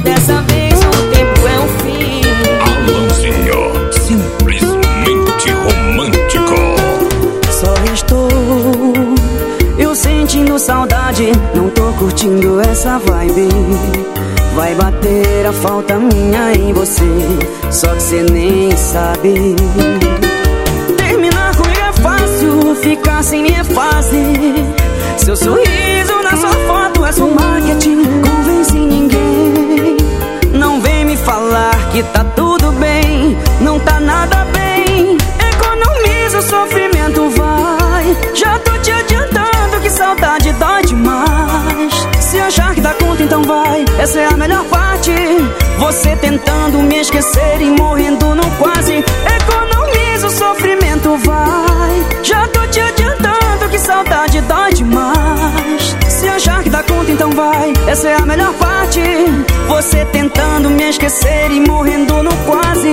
dessa vez o tempo é o fim. Alanzinho, simplesmente romântico. Só estou eu sentindo saudade, não tô curtindo essa vibe. Vai bater a falta minha em você, só que cê nem sabe. Terminar comigo é fácil, ficar sem mim é fácil. Seu sorriso na sua foto é só marketing, convence ninguém. Não vem me falar que tá tudo bem, não tá nada bem. Economiza o sofrimento, vai. Já tô te adiantando que saudade dói demais. Se achar que dá conta, então vai. Essa é a melhor parte, você tentando me esquecer e morrendo no quase. Economiza o sofrimento, vai. Já tô te adiantando que saudade dói demais. Se achar que dá conta, então vai. Essa é a melhor parte, você tentando me esquecer e morrendo no quase.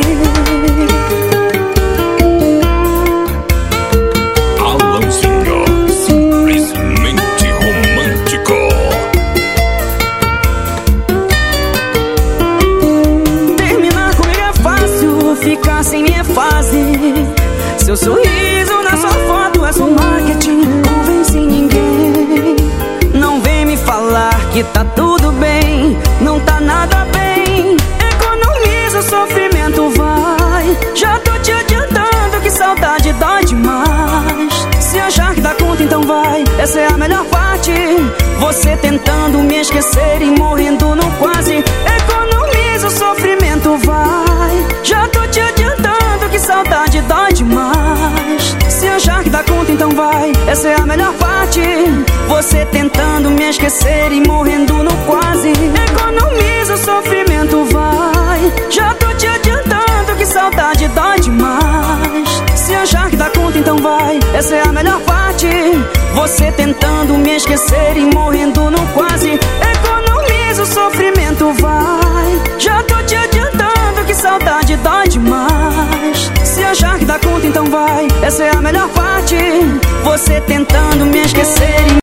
Alanzinho, simplesmente romântico. Terminar comigo é fácil, ficar sem mim é fácil. Seu sorriso na sua foto é só marketing, convence ninguém. Não vem me falar que tá tudo bem, não tá nada bem. Economiza o sofrimento, vai. Já tô te adiantando que saudade dói demais. Se achar que dá conta, então vai. Essa é a melhor parte, você tentando me esquecer e morrendo no quase. Economiza o sofrimento, vai. Já tô te adiantando que saudade dói demais. Se achar que dá conta, então vai. Essa é a melhor parte, você tentando me esquecer e morrendo no quase. Economiza o sofrimento, vai. Já tô te adiantando que saudade dói demais. Se achar que dá conta, então vai. Essa é a melhor parte, você tentando me esquecer e morrendo no quase. Economiza o sofrimento, vai. Já tô te adiantando que saudade dói demais. Se achar que dá conta, então vai. Essa é a melhor parte, você tentando me esquecer e